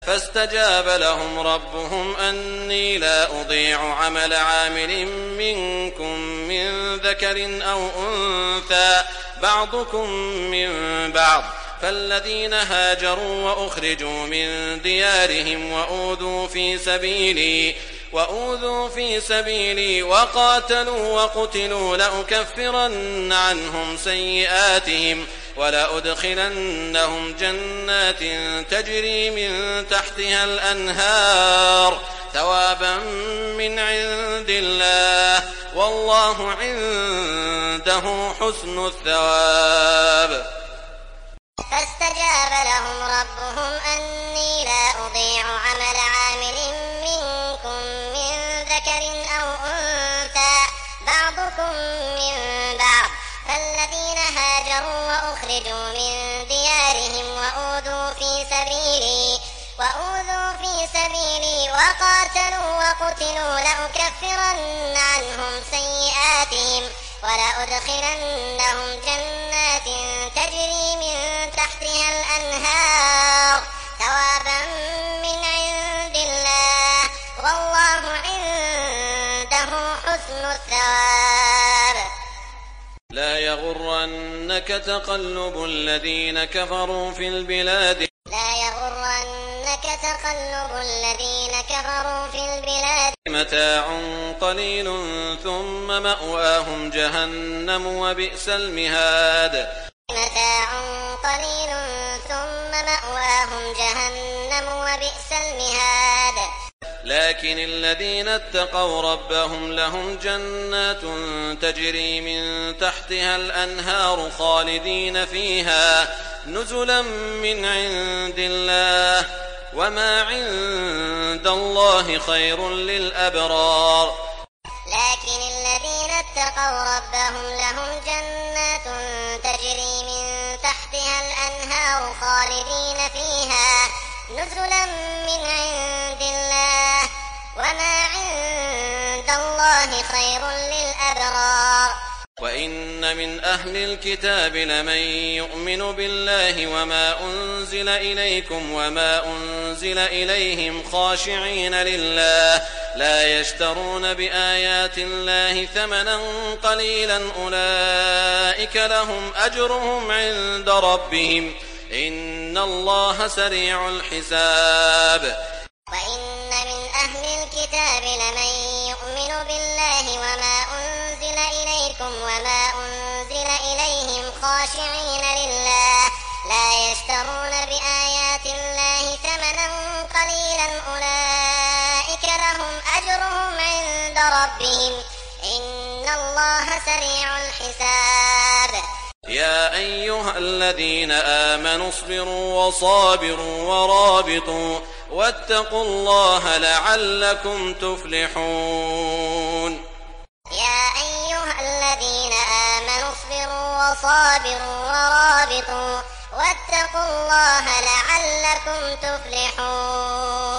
فاستجاب لهم ربهم أني لا أضيع عمل عامل منكم من ذكر أو أنثى بعضكم من بعض، فالذين هاجروا وأخرجوا من ديارهم وأوذوا في سبيلي وقاتلوا وقتلوا لأكفرن عنهم سيئاتهم ولأدخلنهم جنات تجري من تحتها الأنهار ثوابا من عند الله والله عنده حسن الثواب. فاستجاب لهم ربهم أني لا أضيع عمل عامل منكم من ذكر أو أنثى بعضكم من بعض، فالذين هاجروا وأخرجوا من ديارهم وأوذوا في سبيلي وقاتلوا وقتلوا لأكفرن عنهم سيئاتهم ولأدخلنهم جنات تجري من تحتها الأنهار ثوابا من عند الله والله عنده حسن الثواب. لا يغرنك تقلب الذين كفروا في البلاد متاع قليل ثم مأواهم جهنم وبئس المهاد. لكن الذين اتقوا ربهم لهم جنات تجري من تحتها الأنهار خالدين فيها نزلا من عند الله وما عند الله خير للأبرار. لكن الذين اتقوا ربهم لهم جنات تجري من تحتها الأنهار خالدين فيها نزلا من عند الله وما عند الله خير للأبرار. وإن من أهل الكتاب لمن يؤمن بالله وما أنزل إليكم وما أنزل إليهم خاشعين لله لا يشترون بآيات الله ثمنا قليلا أولئك لهم أجرهم عند ربهم إن الله سريع الحساب. وإن من أهل الكتاب لمن يؤمن بالله وما أنزل إليكم وما أنزل إليهم خاشعين لله لا يشترون بآيات الله ثمنا قليلا أولئك لهم أجرهم عند ربهم إن الله سريع الحساب. يا أيها الذين آمنوا اصبروا وصابروا ورابطوا واتقوا الله لعلكم تفلحون. يا أيها الذين آمنوا اصبروا وصابروا ورابطوا واتقوا الله لعلكم تفلحون.